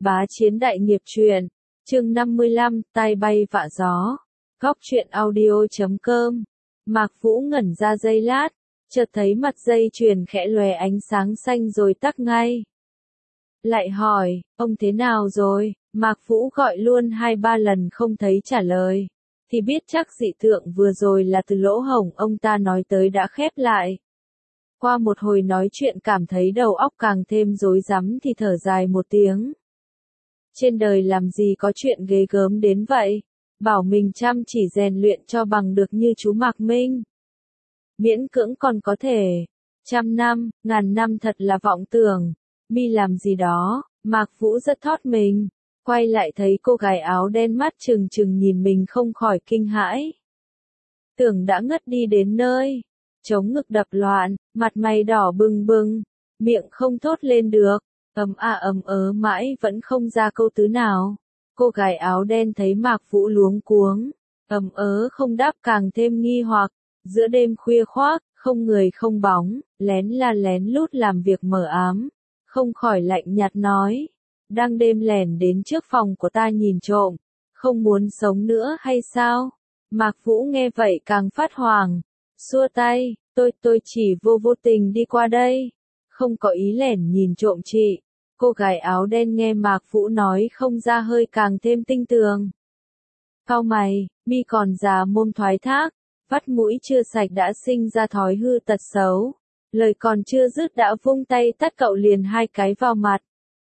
Bá Chiến Đại Nghiệp Truyện, chương 55, tai bay vạ gió. Góc truyện audio.com. Mạc Vũ ngẩn ra giây lát, chợt thấy mặt dây chuyền khẽ lóe ánh sáng xanh rồi tắt ngay. Lại hỏi, ông thế nào rồi? Mạc Vũ gọi luôn 2-3 lần không thấy trả lời, thì biết chắc dị tượng vừa rồi là từ lỗ hổng ông ta nói tới đã khép lại. Qua một hồi nói chuyện cảm thấy đầu óc càng thêm rối rắm thì thở dài một tiếng. Trên đời làm gì có chuyện ghê gớm đến vậy, bảo mình chăm chỉ rèn luyện cho bằng được như chú Mạc Minh. Miễn cưỡng còn có thể, 100 năm, 1000 năm thật là vọng tưởng, mi làm gì đó. Mạc Vũ rất thót mình, quay lại thấy cô gái áo đen mắt trừng trừng nhìn mình không khỏi kinh hãi. Tưởng đã ngất đi đến nơi, chống ngực đập loạn, mặt mày đỏ bừng bừng, miệng không thốt lên được, ầm mãi vẫn không ra câu tứ nào. Cô gái áo đen thấy Mạc Vũ luống cuống, không đáp càng thêm nghi hoặc, giữa đêm khuya khoác, không người không bóng, lén la lén lút làm việc mờ ám, không khỏi lạnh nhạt nói, đang đêm lẻn đến trước phòng của ta nhìn trộm, không muốn sống nữa hay sao? Mạc Vũ nghe vậy càng phát hoảng, xua tay, tôi chỉ vô tình đi qua đây, không có ý lẻn nhìn trộm chị. Cô gái áo đen nghe Mạc Vũ nói không ra hơi càng thêm tinh tường. Cau mày, mi còn già mồm thoái thác, vắt mũi chưa sạch đã sinh ra thói hư tật xấu. Lời còn chưa dứt đã vung tay tát cậu liền 2 cái vào mặt.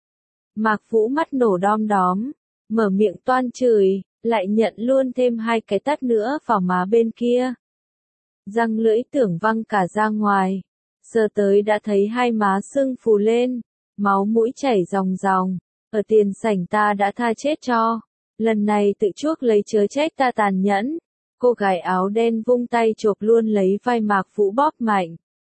Mạc Vũ mắt nổ đom đóm, mở miệng toan chửi, lại nhận luôn thêm 2 cái tát nữa vào má bên kia. Răng lưỡi tưởng văng cả ra ngoài, giờ tới đã thấy 2 má sưng phù lên, máu mũi chảy ròng ròng, ở tiền sảnh ta đã tha chết cho, lần này tự chuốc lấy chớ trách ta tàn nhẫn. Cô gái áo đen vung tay chộp luôn lấy vai Mạc Vũ bóp mạnh.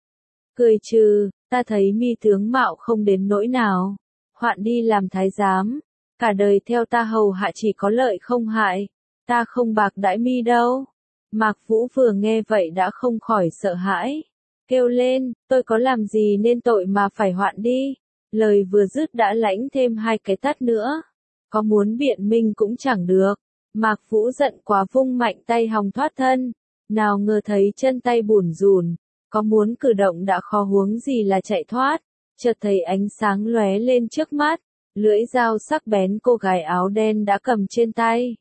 Cười trừ, ta thấy mi tướng mạo không đến nỗi nào, hoạn đi làm thái giám, cả đời theo ta hầu hạ chỉ có lợi không hại, ta không bạc đãi mi đâu. Mạc Vũ vừa nghe vậy đã không khỏi sợ hãi, kêu lên, tôi có làm gì nên tội mà phải hoạn đi. Lời vừa dứt đã lãnh thêm 2 cái tát nữa, có muốn biện minh cũng chẳng được. Mạc Vũ giận quá vung mạnh tay hòng thoát thân, nào ngờ thấy chân tay bủn rủn, có muốn cử động đã khó huống gì là chạy thoát. Chợt thấy ánh sáng lóe lên trước mắt, lưỡi dao sắc bén cô gái áo đen đã cầm trên tay.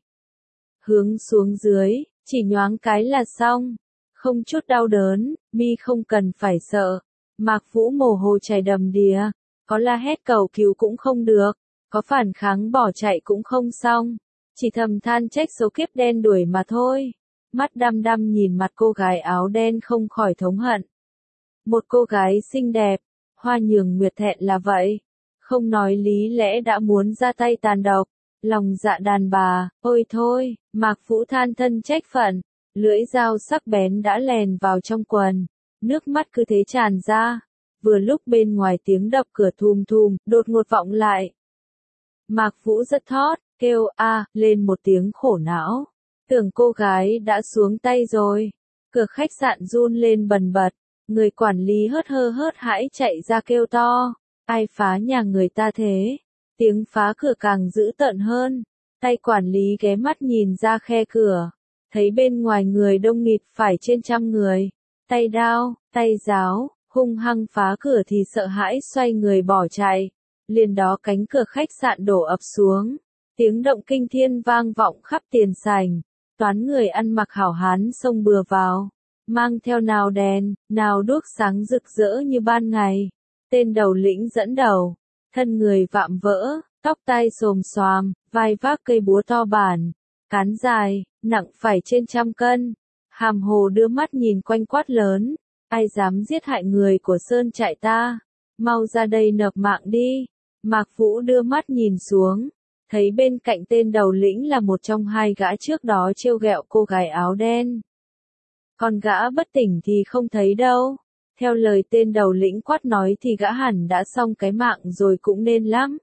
Hướng xuống dưới, chỉ nhoáng cái là xong, không chút đau đớn, mi không cần phải sợ. Mạc Vũ mồ hôi chảy đầm đìa, có la hét cầu cứu cũng không được, có phản kháng bỏ chạy cũng không xong, chỉ thầm than trách số kiếp đen đuổi mà thôi. Mắt đăm đăm nhìn mặt cô gái áo đen không khỏi thống hận. Một cô gái xinh đẹp, hoa nhường nguyệt thẹn là vậy, không nói lý lẽ đã muốn ra tay tàn độc, lòng dạ đàn bà, ôi thôi. Mạc Vũ than thân trách phận, lưỡi dao sắc bén đã lèn vào trong quần, nước mắt cứ thế tràn ra. Vừa lúc bên ngoài tiếng đập cửa thùm thùm, đột ngột vọng lại. Mạc Vũ giật thót, kêu a lên một tiếng khổ não, tưởng cô gái đã xuống tay rồi. Cửa khách sạn run lên bần bật, người quản lý hớt hãi chạy ra kêu to, ai phá nhà người ta thế? Tiếng phá cửa càng dữ tợn hơn, tay quản lý ghé mắt nhìn ra khe cửa, thấy bên ngoài người đông nghịt phải trên 100 người, tay đao, tay giáo, hung hăng phá cửa thì sợ hãi xoay người bỏ chạy. Liền đó cánh cửa khách sạn đổ ập xuống, tiếng động kinh thiên vang vọng khắp tiền sảnh, toán người ăn mặc hảo hán xông bừa vào, mang theo nào đèn, nào đuốc sáng rực rỡ như ban ngày. Tên đầu lĩnh dẫn đầu, thân người vạm vỡ, tóc tai xồm xoàm, vai vác cây búa to bản, cán dài, nặng phải trên 100 cân, hàm hồ đưa mắt nhìn quanh quát lớn, ai dám giết hại người của sơn trại ta, mau ra đây nộp mạng đi. Mạc Vũ đưa mắt nhìn xuống, thấy bên cạnh tên đầu lĩnh là một trong 2 gã trước đó trêu ghẹo cô gái áo đen. Còn gã bất tỉnh thì không thấy đâu. Theo lời tên đầu lĩnh quát nói thì gã hẳn đã xong cái mạng rồi cũng nên lắm.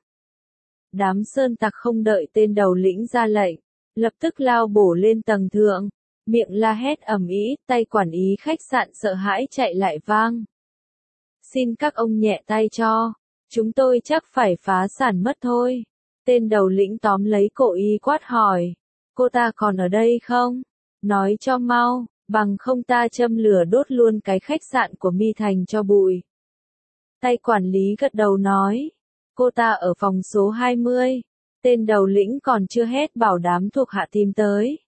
Đám sơn tặc không đợi tên đầu lĩnh ra lệnh, lập tức lao bổ lên tầng thượng, miệng la hét ầm ĩ, tay quản lý khách sạn sợ hãi chạy lại vang. Xin các ông nhẹ tay cho, chúng tôi chắc phải phá sản mất thôi. Tên đầu lĩnh tóm lấy cổ y quát hỏi, cô ta còn ở đây không? Nói cho mau, bằng không ta châm lửa đốt luôn cái khách sạn của Mi thành cho bụi. Tay quản lý gật đầu nói, cô ta ở phòng số 20. Tên đầu lĩnh còn chưa hết bảo đám thuộc hạ tìm tới.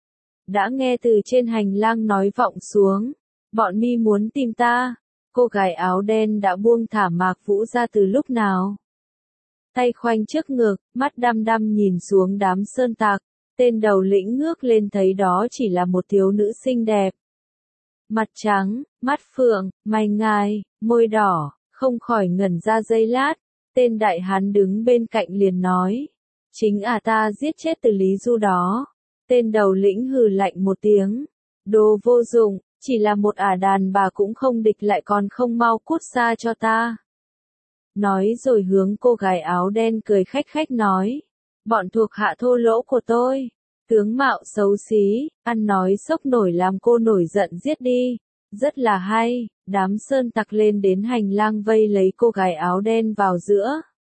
Đã nghe từ trên hành lang nói vọng xuống, bọn Mi muốn tìm ta. Cô gái áo đen đã buông thả Mạc Vũ ra từ lúc nào? Tay khoanh trước ngực, mắt đăm đăm nhìn xuống đám sơn tặc. Tên đầu lĩnh ngước lên thấy đó chỉ là một thiếu nữ xinh đẹp. Mặt trắng, mắt phượng, mày ngài, môi đỏ, không khỏi ngẩn ra giây lát. Tên đại hán đứng bên cạnh liền nói, chính ta giết chết Từ Lý Du đó. Tên đầu lĩnh hừ lạnh một tiếng, đồ vô dụng, chỉ là một đàn bà cũng không địch lại còn không mau cút xa cho ta. Nói rồi hướng cô gái áo đen cười khách khách nói, bọn thuộc hạ thô lỗ của tôi, tướng mạo xấu xí, ăn nói sốc nổi làm cô nổi giận giết đi. Rất là hay, đám sơn tặc lên đến hành lang vây lấy cô gái áo đen vào giữa.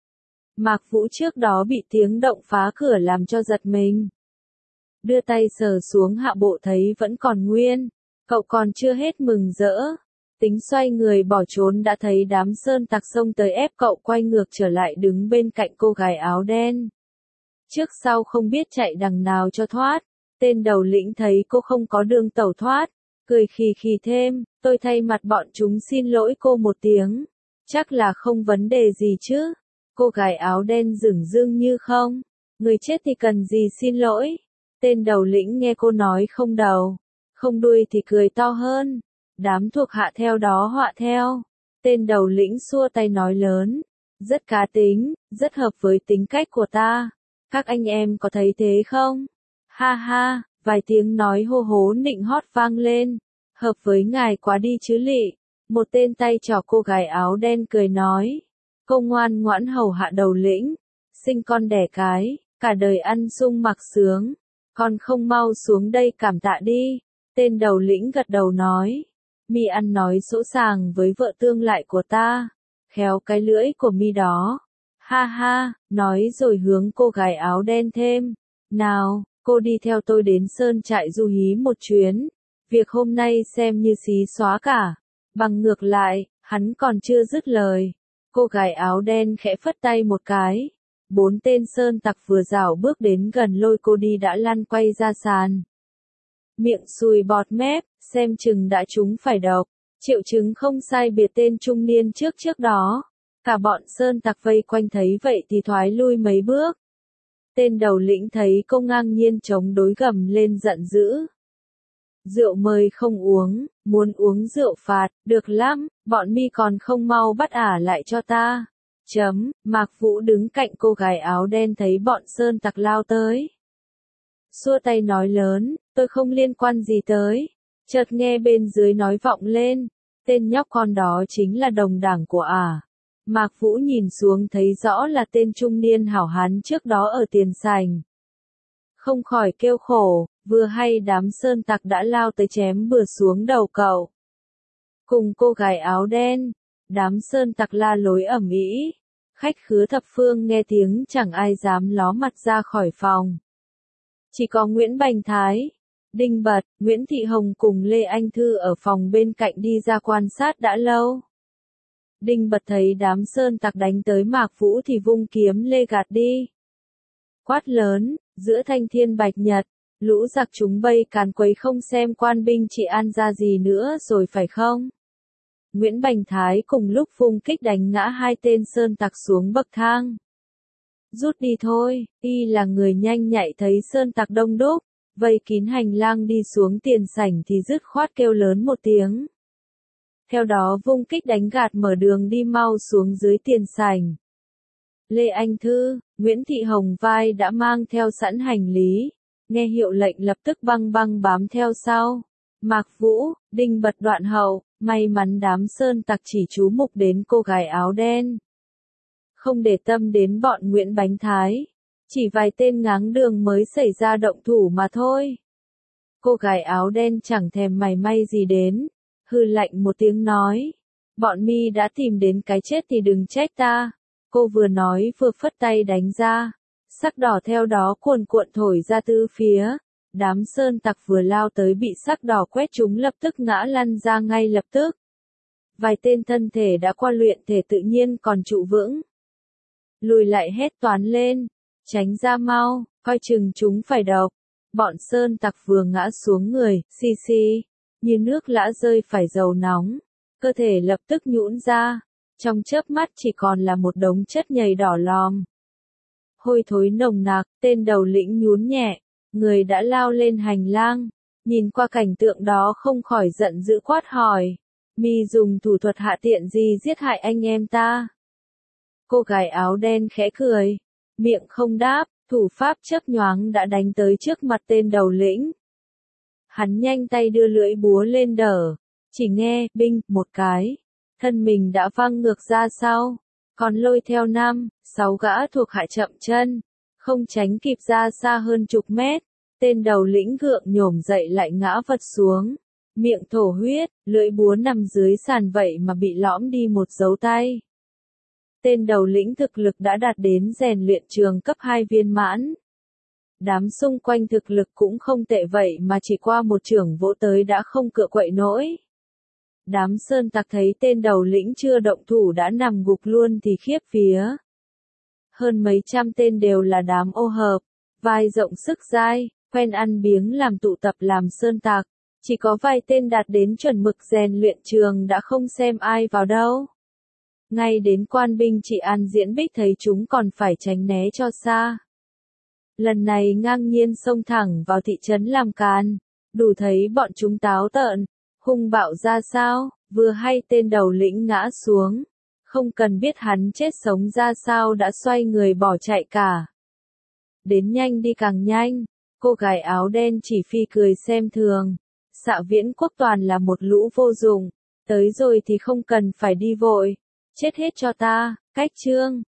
Mạc Vũ trước đó bị tiếng động phá cửa làm cho giật mình. Đưa tay sờ xuống hạ bộ thấy vẫn còn nguyên, cậu còn chưa hết mừng rỡ. Tính xoay người bỏ trốn đã thấy đám sơn tặc xông tới ép cậu quay ngược trở lại đứng bên cạnh cô gái áo đen. Trước sau không biết chạy đằng nào cho thoát, tên đầu lĩnh thấy cô không có đường tẩu thoát, cười khì khì thêm, tôi thay mặt bọn chúng xin lỗi cô một tiếng, chắc là không vấn đề gì chứ. Cô gái áo đen dửng dưng như không, người chết thì cần gì xin lỗi. Tên đầu lĩnh nghe cô nói không đầu, không đuôi thì cười to hơn. Đám thuộc hạ theo đó họa theo. Tên đầu lĩnh xua tay nói lớn, rất cá tính, rất hợp với tính cách của ta. Các anh em có thấy thế không? Ha ha, vài tiếng nói hô hố nịnh hót vang lên. Hợp với ngài quá đi chứ lị. Một tên tay trỏ cô gái áo đen cười nói, cô ngoan ngoãn hầu hạ đầu lĩnh, sinh con đẻ cái, cả đời ăn sung mặc sướng, con không mau xuống đây cảm tạ đi. Tên đầu lĩnh gật đầu nói, Mi ăn nói sỗ sàng với vợ tương lại của ta, khéo cái lưỡi của Mi đó. Ha ha, nói rồi hướng cô gái áo đen thêm, nào, cô đi theo tôi đến sơn trại Du Hí một chuyến, việc hôm nay xem như xí xóa cả. Bằng ngược lại, hắn còn chưa dứt lời, cô gái áo đen khẽ phất tay một cái, 4 tên sơn tặc vừa rảo bước đến gần lôi cô đi đã lăn quay ra sàn. Miệng sùi bọt mép, xem chừng đã trúng phải độc, triệu chứng không sai biệt tên trung niên trước đó. Cả bọn sơn tặc vây quanh thấy vậy thì thoái lui mấy bước. Tên đầu lĩnh thấy cô ngang nhiên chống đối gầm lên giận dữ. Rượu mời không uống, muốn uống rượu phạt, được lắm, bọn Mi còn không mau bắt lại cho ta. Mạc Vũ đứng cạnh cô gái áo đen thấy bọn sơn tặc lao tới. Xua tay nói lớn, tôi không liên quan gì tới. Chợt nghe bên dưới nói vọng lên, tên nhóc con đó chính là đồng đảng của Mạc Vũ nhìn xuống thấy rõ là tên trung niên hảo hán trước đó ở tiền sảnh. Không khỏi kêu khổ, vừa hay đám sơn tặc đã lao tới chém bừa xuống đầu cậu. Cùng cô gái áo đen, đám sơn tặc la lối ầm ĩ, khách khứa thập phương nghe tiếng chẳng ai dám ló mặt ra khỏi phòng. Chỉ có Nguyễn Bành Thái, Đinh Bật, Nguyễn Thị Hồng cùng Lê Anh Thư ở phòng bên cạnh đi ra quan sát đã lâu. Đinh Bật thấy đám sơn tặc đánh tới Mạc Vũ thì vung kiếm lê gạt đi. Quát lớn, giữa thanh thiên bạch nhật, lũ giặc chúng bây càn quấy không xem quan binh trị an ra gì nữa rồi phải không? Nguyễn Bành Thái cùng lúc vung kích đánh ngã 2 tên sơn tặc xuống bậc thang. Rút đi thôi, y là người nhanh nhạy thấy sơn tặc đông đúc, vây kín hành lang đi xuống tiền sảnh thì dứt khoát kêu lớn một tiếng. Theo đó vung kích đánh gạt mở đường đi mau xuống dưới tiền sảnh. Lê Anh Thư, Nguyễn Thị Hồng vai đã mang theo sẵn hành lý, nghe hiệu lệnh lập tức băng bám theo sau. Mạc Vũ, Đinh Bật đoạn hậu, may mắn đám sơn tặc chỉ chú mục đến cô gái áo đen. Không để tâm đến bọn Nguyễn Bánh Thái, chỉ vài tên ngáng đường mới xảy ra động thủ mà thôi. Cô gái áo đen chẳng thèm mày may gì đến, hừ lạnh một tiếng nói, bọn Mi đã tìm đến cái chết thì đừng trách ta. Cô vừa nói vừa phất tay đánh ra, Sắc đỏ theo đó cuồn cuộn thổi ra tứ phía. Đám sơn tặc vừa lao tới bị sắc đỏ quét chúng lập tức ngã lăn ra ngay lập tức. Vài tên thân thể đã qua luyện thể tự nhiên còn trụ vững. Lùi lại hét toán lên, tránh ra mau, coi chừng chúng phải độc. Bọn sơn tặc vừa ngã xuống người, xì xì, như nước lã rơi phải dầu nóng, cơ thể lập tức nhũn ra, trong chớp mắt chỉ còn là một đống chất nhầy đỏ lòm. Hôi thối nồng nặc, tên đầu lĩnh nhún nhẹ, người đã lao lên hành lang, nhìn qua cảnh tượng đó không khỏi giận dữ quát hỏi, mi dùng thủ thuật hạ tiện gì giết hại anh em ta? Cô gái áo đen khẽ cười, miệng không đáp, thủ pháp chớp nhoáng đã đánh tới trước mặt tên đầu lĩnh. Hắn nhanh tay đưa lưỡi búa lên đỡ, chỉ nghe, binh, một cái, thân mình đã văng ngược ra sau, còn lôi theo 5-6 gã thuộc hạ chậm chân, không tránh kịp ra xa hơn chục mét, tên đầu lĩnh gượng nhổm dậy lại ngã vật xuống, miệng thổ huyết, lưỡi búa nằm dưới sàn vậy mà bị lõm đi một dấu tay. Tên đầu lĩnh thực lực đã đạt đến rèn luyện trường cấp 2 viên mãn. Đám xung quanh thực lực cũng không tệ vậy mà chỉ qua một chưởng vỗ tới đã không cựa quậy nổi. Đám sơn tặc thấy tên đầu lĩnh chưa động thủ đã nằm gục luôn thì khiếp vía. Hơn mấy trăm tên đều là đám ô hợp, vai rộng sức dai, quen ăn biếng làm tụ tập làm sơn tặc. Chỉ có vài tên đạt đến chuẩn mực rèn luyện trường đã không xem ai vào đâu. Ngay đến quan binh trị an diễn bích thấy chúng còn phải tránh né cho xa. Lần này ngang nhiên xông thẳng vào thị trấn làm càn, đủ thấy bọn chúng táo tợn, hung bạo ra sao, vừa hay tên đầu lĩnh ngã xuống. Không cần biết hắn chết sống ra sao đã xoay người bỏ chạy cả. Đến nhanh đi càng nhanh, cô gái áo đen chỉ phi cười xem thường. Xạ Viễn Quốc toàn là một lũ vô dụng, tới rồi thì không cần phải đi vội, chết hết cho ta, cách chương.